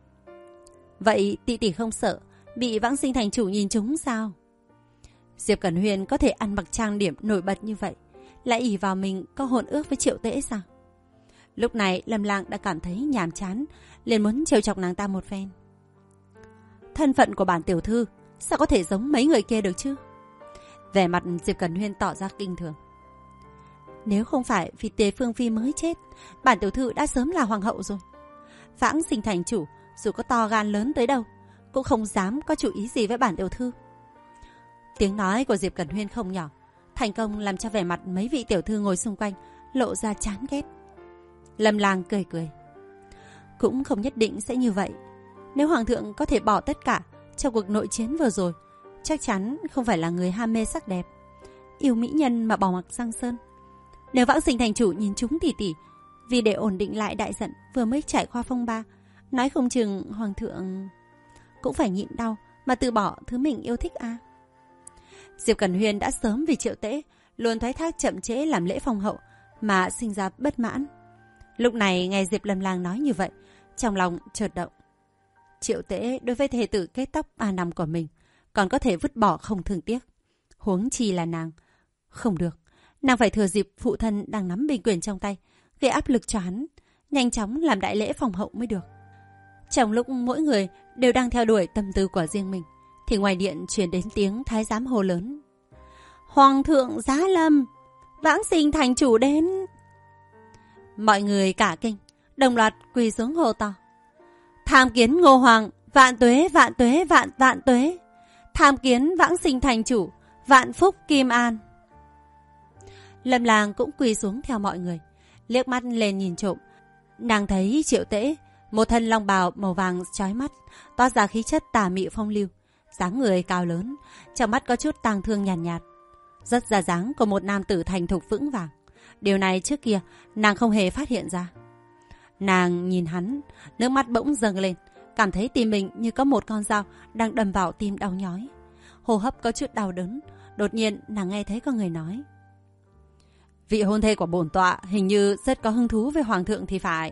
Vậy tỷ tỷ không sợ bị Vãng Sinh thành chủ nhìn trúng sao? Diệp Cẩn Huyên có thể ăn mặc trang điểm nổi bật như vậy, lại ỷ vào mình có hôn ước với Triệu Tễ sao? Lúc này Lâm Lang đã cảm thấy nhàm chán, liền muốn trêu chọc nàng ta một phen. Thân phận của bản tiểu thư sao có thể giống mấy người kia được chứ? Vẻ mặt Diệp Cẩn Huyên tỏ ra kinh thường. Nếu không phải vì Tề Phương Phi mới chết, bản tiểu thư đã sớm là hoàng hậu rồi. Vãng Sinh thành chủ dù có to gan lớn tới đâu cũng không dám có chủ ý gì với bản tiểu thư. Tiếng nói của Diệp Cẩn Huyên không nhỏ, thành công làm cho vẻ mặt mấy vị tiểu thư ngồi xung quanh lộ ra chán ghét. Lâm Lang cười cười. Cũng không nhất định sẽ như vậy. Nếu hoàng thượng có thể bỏ tất cả trong cuộc nội chiến vừa rồi, chắc chắn không phải là người ham mê sắc đẹp, yêu mỹ nhân mà bỏ mặc Giang Sơn. Nếu Vãng Sinh thành chủ nhìn chúng tỷ tỷ, vì để ổn định lại đại giận vừa mới trải qua phong ba, nói không chừng hoàng thượng cũng phải nhịn đau mà từ bỏ thứ mình yêu thích à. Diệp Cẩn Huyên đã sớm vì Triệu Tễ luôn thoái thác chậm trễ làm lễ phong hậu mà sinh ra bất mãn. Lúc này nghe Diệp Lâm Lang nói như vậy, trong lòng chợt động. Triệu Tễ đối với thê tử kết tóc 3 năm của mình còn có thể vứt bỏ không thương tiếc, huống chi là nàng. Không được, nàng phải thừa dịp phụ thân đang nắm binh quyền trong tay, gây áp lực cho hắn, nhanh chóng làm đại lễ phong hậu mới được. Trong lúc mỗi người đều đang theo đuổi tâm tư của riêng mình, thì ngoài điện truyền đến tiếng thái giám hô lớn. Hoàng thượng giá lâm, Vãng Sinh thành chủ đến. Mọi người cả kinh, đồng loạt quỳ xuống hô to. Tham kiến Ngô Hoàng, vạn tuế, vạn tuế, vạn tuế. Tham kiến Vãng Sinh thành chủ, vạn phúc kim an. Lâm Lang cũng quỳ xuống theo mọi người, liếc mắt lên nhìn trộm. Nàng thấy Triệu Tễ, một thân long bào màu vàng chói mắt, toát ra khí chất tà mị phong lưu, dáng người cao lớn, trong mắt có chút tang thương nhàn nhạt, rất ra dáng của một nam tử thành thục vững vàng. Điều này trước kia nàng không hề phát hiện ra. Nàng nhìn hắn, nước mắt bỗng dâng lên, cảm thấy tim mình như có một con dao đang đâm vào tim đau nhói, hô hấp có chút đau đớn. Đột nhiên nàng nghe thấy có người nói. Vị hôn thê của bổn tọa hình như rất có hứng thú với hoàng thượng thì phải.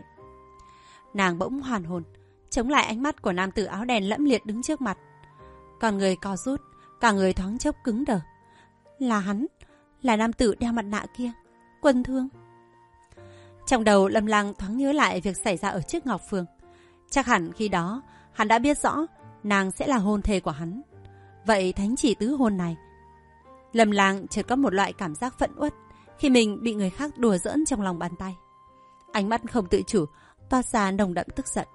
Nàng bỗng hoàn hồn, chống lại ánh mắt của nam tử áo đen lẫm liệt đứng trước mặt. Còn người co rút, cả người thoáng chốc cứng đờ. Là hắn, là nam tử đeo mặt nạ kia, Quân Thương. Trong đầu Lâm Lang thoáng nhớ lại việc xảy ra ở trước Ngọc Phường. Chắc hẳn khi đó hắn đã biết rõ nàng sẽ là hôn thê của hắn. Vậy thánh chỉ tứ hôn này, Lâm Lang chợt có một loại cảm giác phẫn uất khi mình bị người khác đùa giỡn trong lòng bàn tay. Ánh mắt không tự chủ toát ra nồng đậm tức giận.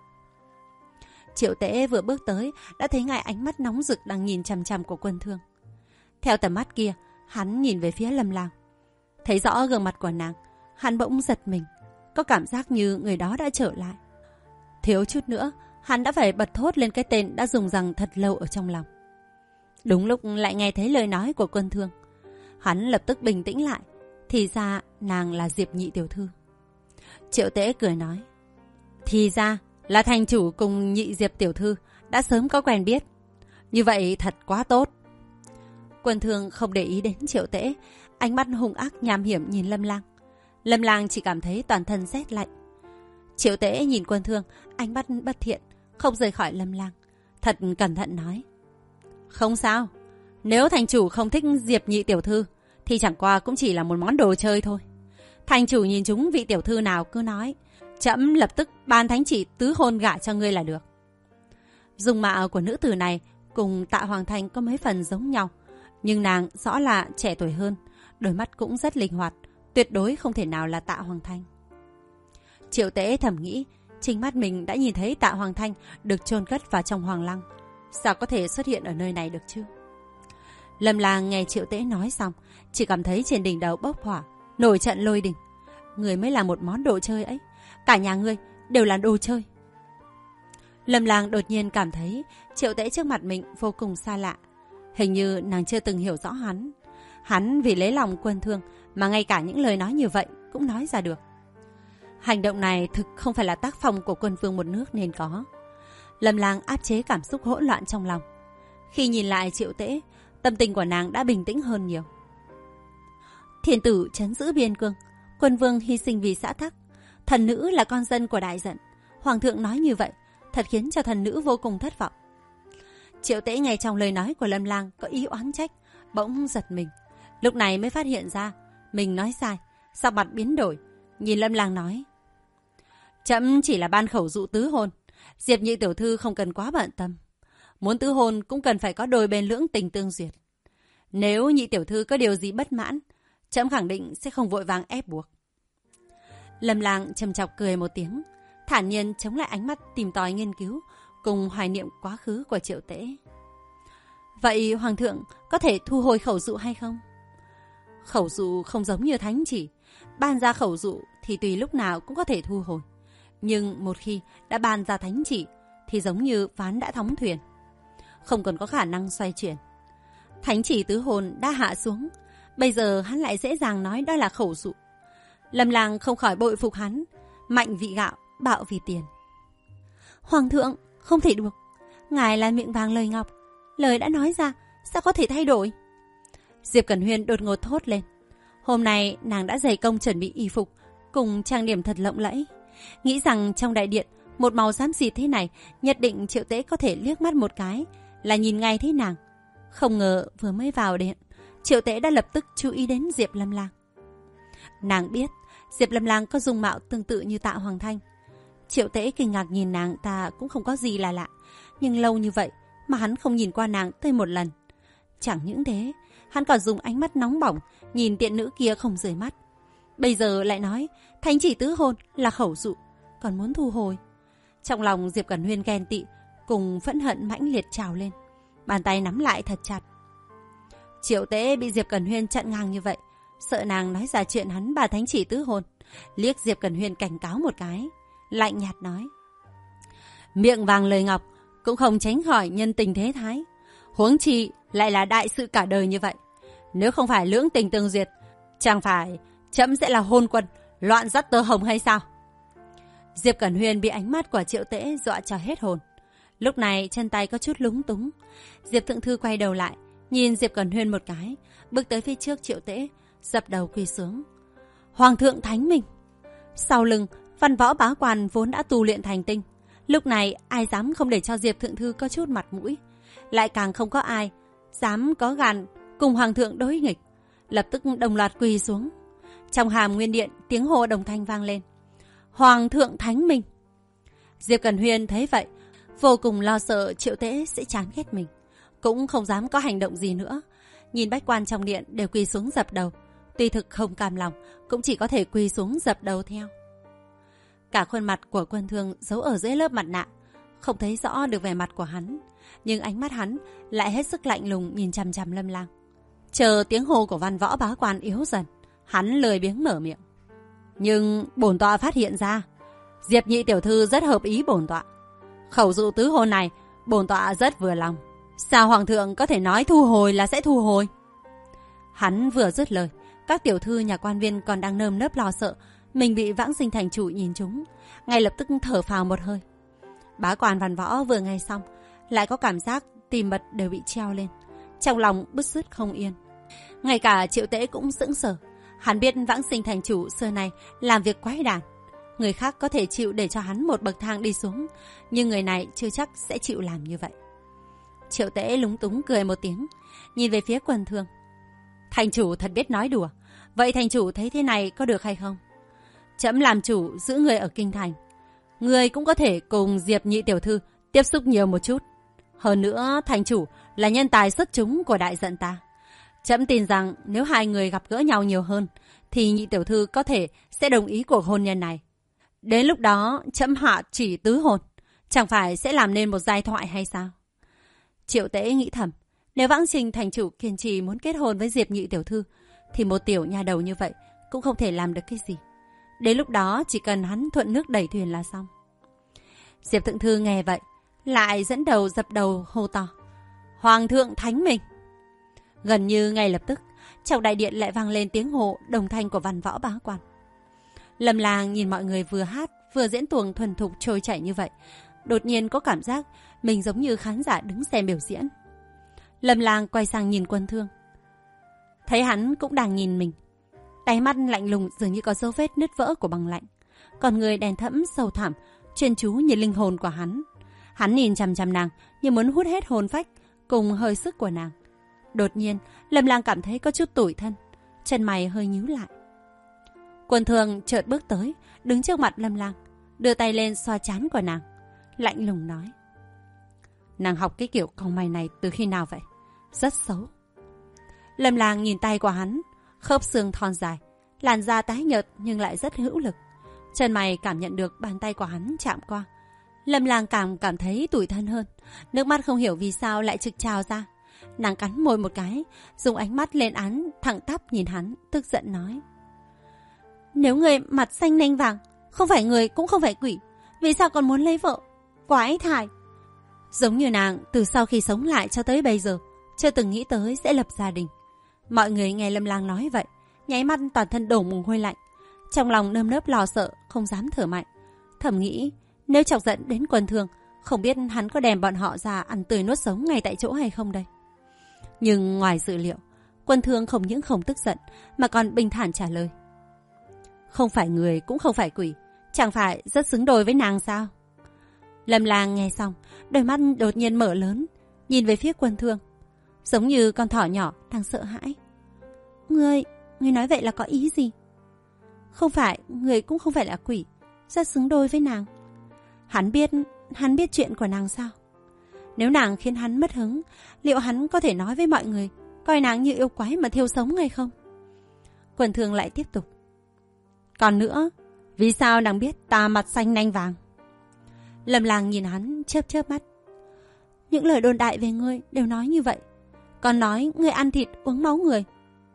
Triệu Tễ vừa bước tới đã thấy ngài ánh mắt nóng rực đang nhìn chằm chằm của Quân Thương. Theo tầm mắt kia, hắn nhìn về phía Lâm Lang. Thấy rõ gương mặt của nàng, hắn bỗng giật mình, có cảm giác như người đó đã trở lại. Thiếu chút nữa, hắn đã phải bật thốt lên cái tên đã dùng rằng thật lâu ở trong lòng. Đúng lúc lại nghe thấy lời nói của Quân Thương, hắn lập tức bình tĩnh lại. Thì ra nàng là Diệp nhị tiểu thư. Triệu Tễ cười nói. Thì ra là thành chủ cùng nhị Diệp tiểu thư đã sớm có quen biết. Như vậy thật quá tốt. Quân Thương không để ý đến Triệu Tễ, ánh mắt hung ác nham hiểm nhìn Lâm Lang. Lâm Lang chỉ cảm thấy toàn thân rét lạnh. Triệu Tễ nhìn Quân Thương, ánh mắt bất thiện, không rời khỏi Lâm Lang, thật cẩn thận nói. Không sao, nếu thành chủ không thích Diệp nhị tiểu thư thì chẳng qua cũng chỉ là một món đồ chơi thôi. Thành chủ nhìn chúng vị tiểu thư nào cứ nói, trẫm lập tức ban thánh chỉ tứ hôn gả cho ngươi là được. Dung mạo của nữ tử này cùng Tạ Hoàng Thanh có mấy phần giống nhau, nhưng nàng rõ là trẻ tuổi hơn, đôi mắt cũng rất linh hoạt, tuyệt đối không thể nào là Tạ Hoàng Thanh. Triệu Tễ thầm nghĩ, chính mắt mình đã nhìn thấy Tạ Hoàng Thanh được chôn cất vào trong hoàng lăng, sao có thể xuất hiện ở nơi này được chứ? Lâm Lang nghe Triệu Tễ nói xong, chỉ cảm thấy trên đỉnh đầu bốc hỏa, nổi trận lôi đình. Người mới là một món đồ chơi ấy, cả nhà ngươi đều là đồ chơi. Lâm Lang đột nhiên cảm thấy Triệu Tễ trước mặt mình vô cùng xa lạ, hình như nàng chưa từng hiểu rõ hắn. Hắn vì lấy lòng Quân Thương mà ngay cả những lời nói như vậy cũng nói ra được. Hành động này thực không phải là tác phong của quân vương một nước nên có. Lâm Lang áp chế cảm xúc hỗn loạn trong lòng. Khi nhìn lại Triệu Tễ, tâm tình của nàng đã bình tĩnh hơn nhiều. Thiên tử trấn giữ biên cương, quân vương hy sinh vì xã tắc, thần nữ là con dân của đại dận. Hoàng thượng nói như vậy, thật khiến cho thần nữ vô cùng thất vọng. Triệu Tế nghe trong lời nói của Lâm Lang có ý oán trách, bỗng giật mình. Lúc này mới phát hiện ra mình nói sai, sắc mặt biến đổi, nhìn Lâm Lang nói: Trẫm chỉ là ban khẩu dụ tứ hôn, Diệp nhị tiểu thư không cần quá bận tâm. Muốn tứ hôn cũng cần phải có đôi bên lưỡng tình tương duyệt. Nếu nhị tiểu thư có điều gì bất mãn, trẫm khẳng định sẽ không vội vàng ép buộc. Lâm Lang trầm chọc cười một tiếng, thản nhiên chống lại ánh mắt tìm tòi nghiên cứu cùng hoài niệm quá khứ của Triệu Tế. Vậy Hoàng thượng có thể thu hồi khẩu dụ hay không? Khẩu dụ không giống như thánh chỉ, ban ra khẩu dụ thì tùy lúc nào cũng có thể thu hồi. Nhưng một khi đã ban ra thánh chỉ thì giống như ván đã thóng thuyền, không còn có khả năng xoay chuyển. Thánh chỉ tứ hồn đã hạ xuống, bây giờ hắn lại dễ dàng nói đó là khẩu dụ. Lâm Lang không khỏi bội phục hắn, mạnh vì gạo, bạo vì tiền. Hoàng thượng, không thể được, ngài là miệng vàng lời ngọc, lời đã nói ra sao có thể thay đổi? Diệp Cẩn Huyên đột ngột thốt lên. Hôm nay nàng đã dày công chuẩn bị y phục cùng trang điểm thật lộng lẫy, nghĩ rằng trong đại điện một màu xám xịt thế này nhất định Triệu Tế có thể liếc mắt một cái là nhìn ngay thấy nàng. Không ngờ vừa mới vào điện, Triệu Tế đã lập tức chú ý đến Diệp Lâm Lang. Nàng biết Diệp Lâm Lang có dung mạo tương tự như Tạ Hoàng Thanh. Triệu Tế kinh ngạc nhìn nàng ta cũng không có gì là lạ, nhưng lâu như vậy mà hắn không nhìn qua nàng tới một lần. Chẳng những thế, hắn còn dùng ánh mắt nóng bỏng nhìn tiện nữ kia không rời mắt. Bây giờ lại nói thánh chỉ tứ hôn là khẩu dụ, còn muốn thu hồi. Trong lòng Diệp Cẩn Huyên ghen tị cùng phẫn hận mãnh liệt trào lên, bàn tay nắm lại thật chặt. Triệu Tế bị Diệp Cẩn Huyên chặn ngang như vậy, sợ nàng nói ra chuyện hắn bà thánh chỉ tứ hôn, liếc Diệp Cẩn Huyên cảnh cáo một cái, lạnh nhạt nói: Miệng vàng lời ngọc cũng không tránh khỏi nhân tình thế thái, huống chi lại là đại sự cả đời như vậy. Nếu không phải lưỡng tình tương duyệt, chẳng phải trẫm sẽ là hôn quân loạn dắt tơ hồng hay sao? Diệp Cẩn Huyên bị ánh mắt của Triệu Tế dọa cho hết hồn. Lúc này chân tay có chút lúng túng. Diệp Thượng Thư quay đầu lại, nhìn Diệp Cẩn Huyên một cái, bước tới phía trước Triệu Tế, dập đầu quỳ xuống. Hoàng thượng thánh minh. Sau lưng, văn võ bá quan vốn đã tu luyện thành tinh. Lúc này ai dám không để cho Diệp Thượng Thư có chút mặt mũi, lại càng không có ai dám có gan cùng Hoàng thượng đối nghịch. Lập tức đồng loạt quỳ xuống. Trong hàm nguyên điện, tiếng hô đồng thanh vang lên: Hoàng thượng thánh minh. Diệp Cẩn Huyên thấy vậy, vô cùng lo sợ Triệu Tế sẽ chán ghét mình, cũng không dám có hành động gì nữa. Nhìn bách quan trong điện đều quỳ xuống dập đầu, tuy thực không cam lòng, cũng chỉ có thể quỳ xuống dập đầu theo. Cả khuôn mặt của Quân Thương giấu ở dưới lớp mặt nạ, không thấy rõ được vẻ mặt của hắn, nhưng ánh mắt hắn lại hết sức lạnh lùng nhìn chằm chằm Lâm Lang. Chờ tiếng hô của văn võ bá quan yếu dần, hắn lười biếng mở miệng: Nhưng bổn tọa phát hiện ra Diệp nhị tiểu thư rất hợp ý bổn tọa. Khẩu dụ tứ hôn này bổn tọa rất vừa lòng. Sao Hoàng thượng có thể nói thu hồi là sẽ thu hồi? Hắn vừa dứt lời, các tiểu thư nhà quan viên còn đang nơm nớp lo sợ mình bị Vãng Sinh thành chủ nhìn trúng, ngay lập tức thở phào một hơi. Bá quan văn võ vừa nghe xong, lại có cảm giác tim mật đều bị treo lên, trong lòng bứt rứt không yên. Ngay cả Triệu Tế cũng sững sờ. Hắn biết Vãng Sinh thành chủ xưa nay làm việc quái đản, người khác có thể chịu để cho hắn một bậc thang đi xuống, nhưng người này chưa chắc sẽ chịu làm như vậy. Triệu Tế lúng túng cười một tiếng, nhìn về phía Quân Thương. Thành chủ thật biết nói đùa. Vậy thành chủ thấy thế này có được hay không? Trẫm làm chủ giữ người ở kinh thành, người cũng có thể cùng Diệp nhị tiểu thư tiếp xúc nhiều một chút. Hơn nữa thành chủ là nhân tài xuất chúng của đại dận ta. Trẫm tin rằng nếu hai người gặp gỡ nhau nhiều hơn thì nhị tiểu thư có thể sẽ đồng ý cuộc hôn nhân này. Đến lúc đó trẫm hạ chỉ tứ hôn, chẳng phải sẽ làm nên một giai thoại hay sao? Triệu Tế nghĩ thầm, nếu Vãng Sinh thành chủ kiên trì muốn kết hôn với Diệp nhị tiểu thư thì một tiểu nha đầu như vậy cũng không thể làm được cái gì. Đến lúc đó chỉ cần hắn thuận nước đẩy thuyền là xong. Diệp Thượng Thư nghe vậy, lại dẫn đầu dập đầu hô to: Hoàng thượng thánh minh. Gần như ngay lập tức, trong đại điện lại vang lên tiếng hô đồng thanh của văn võ bá quan. Lâm Lang nhìn mọi người vừa hát vừa diễn tuồng thuần thục trôi chảy như vậy, đột nhiên có cảm giác mình giống như khán giả đứng xem biểu diễn. Lâm Lang quay sang nhìn Quân Thương. Thấy hắn cũng đang nhìn mình. Đáy mắt lạnh lùng dường như có dấu vết nứt vỡ của băng lạnh. Còn người đen thẫm sâu thẳm, chuyên chú nhìn linh hồn của hắn. Hắn nhìn chằm chằm nàng như muốn hút hết hồn phách cùng hơi sức của nàng. Đột nhiên, Lâm Lang cảm thấy có chút tủi thân, chân mày hơi nhíu lại. Quân Thương chợt bước tới, đứng trước mặt Lâm Lang, đưa tay lên xoa trán của nàng, lạnh lùng nói: Nàng học cái kiểu cong mày này từ khi nào vậy? Rất xấu. Lâm Lang nhìn tay của hắn, khớp xương thon dài, làn da tái nhợt nhưng lại rất hữu lực. Chân mày cảm nhận được bàn tay của hắn chạm qua. Lâm Lang cảm thấy tủi thân hơn, nước mắt không hiểu vì sao lại trực trào ra. Nàng cắn môi một cái, dùng ánh mắt lên án thẳng tắp nhìn hắn, tức giận nói: Nếu người mặt xanh nanh vàng, không phải người cũng không phải quỷ, vì sao còn muốn lấy vợ? Quái thải! Giống như nàng từ sau khi sống lại cho tới bây giờ chưa từng nghĩ tới sẽ lập gia đình. Mọi người nghe Lâm Lang nói vậy, nháy mắt toàn thân đổ mồ hôi lạnh, trong lòng nơm nớp lo sợ, không dám thở mạnh. Thầm nghĩ nếu chọc giận đến Quân Thương, không biết hắn có đem bọn họ ra ăn tươi nuốt sống ngay tại chỗ hay không đây. Nhưng ngoài dự liệu, Quân Thương không những không tức giận mà còn bình thản trả lời: Không phải người cũng không phải quỷ, chẳng phải rất xứng đôi với nàng sao? Lâm Lang nghe xong, đôi mắt đột nhiên mở lớn, nhìn về phía Quân Thương, giống như con thỏ nhỏ đang sợ hãi. Ngươi nói vậy là có ý gì? Không phải, người cũng không phải là quỷ, rất xứng đôi với nàng. Hắn biết chuyện của nàng sao? Nếu nàng khiến hắn mất hứng, liệu hắn có thể nói với mọi người coi nàng như yêu quái mà thiêu sống hay không? Quân Thương lại tiếp tục: Còn nữa, vì sao nàng biết ta mặt xanh nanh vàng? Lâm Lang nhìn hắn chớp chớp mắt. Những lời đồn đại về ngươi đều nói như vậy, còn nói ngươi ăn thịt uống máu người.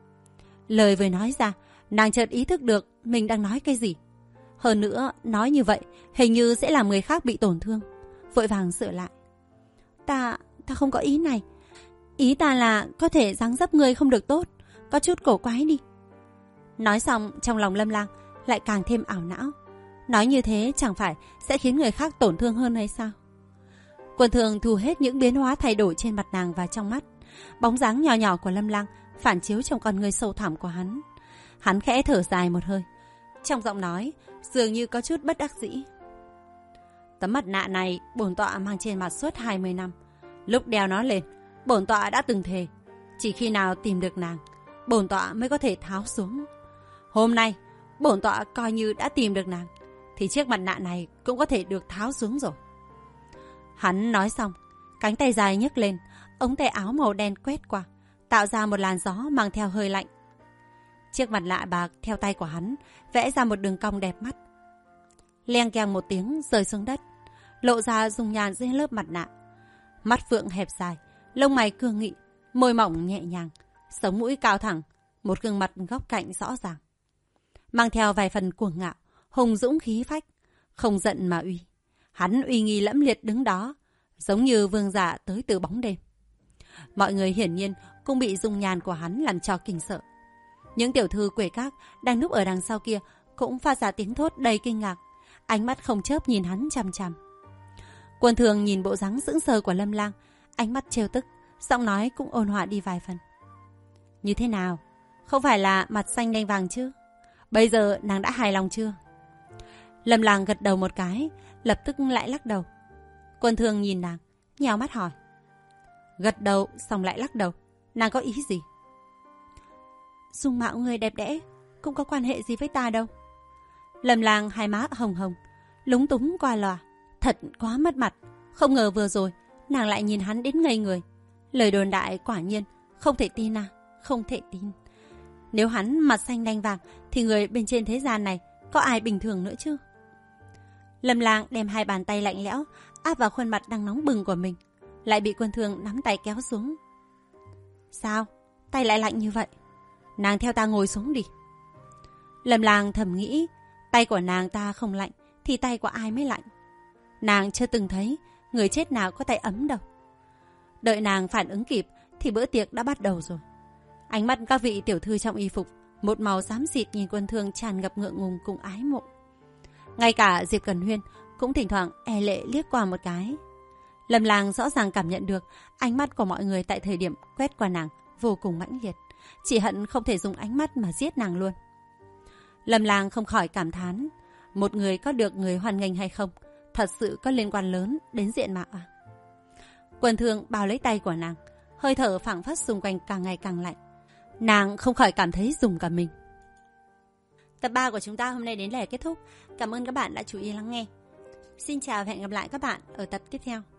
Lời vừa nói ra, nàng chợt ý thức được mình đang nói cái gì. Hơn nữa, nói như vậy hình như sẽ làm người khác bị tổn thương, vội vàng sửa lại: Ta không có ý này. Ý ta là có thể dáng dấp ngươi không được tốt, có chút cổ quái đi. Nói xong, trong lòng Lâm Lang lại càng thêm ảo não. Nói như thế chẳng phải sẽ khiến người khác tổn thương hơn hay sao? Quân Thương thu hết những biến hóa thay đổi trên mặt nàng và trong mắt. Bóng dáng nhỏ nhỏ của Lâm Lang phản chiếu trong con người sâu thẳm của hắn. Hắn khẽ thở dài một hơi, trong giọng nói dường như có chút bất đắc dĩ: Tấm mặt nạ này bổn tọa mang trên mặt suốt 20 năm. Lúc đeo nó lên, bổn tọa đã từng thề, chỉ khi nào tìm được nàng, bổn tọa mới có thể tháo xuống. Hôm nay, bổn tọa coi như đã tìm được nàng, thì chiếc mặt nạ này cũng có thể được tháo xuống rồi. Hắn nói xong, cánh tay dài nhấc lên, ống tay áo màu đen quét qua, tạo ra một làn gió mang theo hơi lạnh. Chiếc mặt nạ bạc theo tay của hắn vẽ ra một đường cong đẹp mắt. Leng keng một tiếng rơi xuống đất, lộ ra dung nhan dưới lớp mặt nạ. Mắt phượng hẹp dài, lông mày cương nghị, môi mỏng nhẹ nhàng, sống mũi cao thẳng, một gương mặt góc cạnh rõ ràng, mang theo vài phần cuồng ngạo, hùng dũng khí phách, không giận mà uy. Hắn uy nghi lẫm liệt đứng đó, giống như vương giả tới từ bóng đêm. Mọi người hiển nhiên cũng bị dung nhan của hắn làm cho kinh sợ. Những tiểu thư quể các đang núp ở đằng sau kia cũng phát ra tiếng thốt đầy kinh ngạc, ánh mắt không chớp nhìn hắn chằm chằm. Quân Thương nhìn bộ dáng sững sờ của Lâm Lang, ánh mắt trêu tức, giọng nói cũng ôn hòa đi vài phần. Như thế nào? Không phải là mặt xanh đen vàng chứ? Bây giờ nàng đã hài lòng chưa? Lâm Lang gật đầu một cái, lập tức lại lắc đầu. Quân Thương nhìn nàng, nheo mắt hỏi: Gật đầu xong lại lắc đầu, nàng có ý gì? Dung mạo người đẹp đẽ, cũng có quan hệ gì với ta đâu. Lâm Lang hai má hồng hồng, lúng túng qua loa, thật quá mất mặt. Không ngờ vừa rồi nàng lại nhìn hắn đến ngây người. Lời đồn đại quả nhiên không thể tin à, không thể tin. Nếu hắn mặt xanh đen vàng thì người bên trên thế gian này có ai bình thường nữa chứ? Lâm Lang đem hai bàn tay lạnh lẽo áp vào khuôn mặt đang nóng bừng của mình, lại bị Quân Thương nắm tay kéo xuống. Sao? Tay lại lạnh như vậy? Nàng theo ta ngồi xuống đi. Lâm Lang thầm nghĩ, tay của nàng ta không lạnh thì tay của ai mới lạnh? Nàng chưa từng thấy người chết nào có tay ấm đâu. Đợi nàng phản ứng kịp thì bữa tiệc đã bắt đầu rồi. Ánh mắt các vị tiểu thư trong y phục một màu xám xịt nhìn Quân Thương tràn ngập ngượng ngùng cùng ái mộ. Ngay cả Diệp Cần Huyên cũng thỉnh thoảng e lệ liếc qua một cái. Lâm Lang rõ ràng cảm nhận được ánh mắt của mọi người tại thời điểm quét qua nàng vô cùng mãnh liệt, chỉ hận không thể dùng ánh mắt mà giết nàng luôn. Lâm Lang không khỏi cảm thán, một người có được người hoan nghênh hay không, thật sự có liên quan lớn đến diện mạo à. Quần thương bao lấy tay của nàng, hơi thở phảng phất xung quanh càng ngày càng lạnh. Nàng không khỏi cảm thấy rùng cả mình. Tập 3 của chúng ta hôm nay đến đây là kết thúc. Cảm ơn các bạn đã chú ý lắng nghe. Xin chào và hẹn gặp lại các bạn ở tập tiếp theo.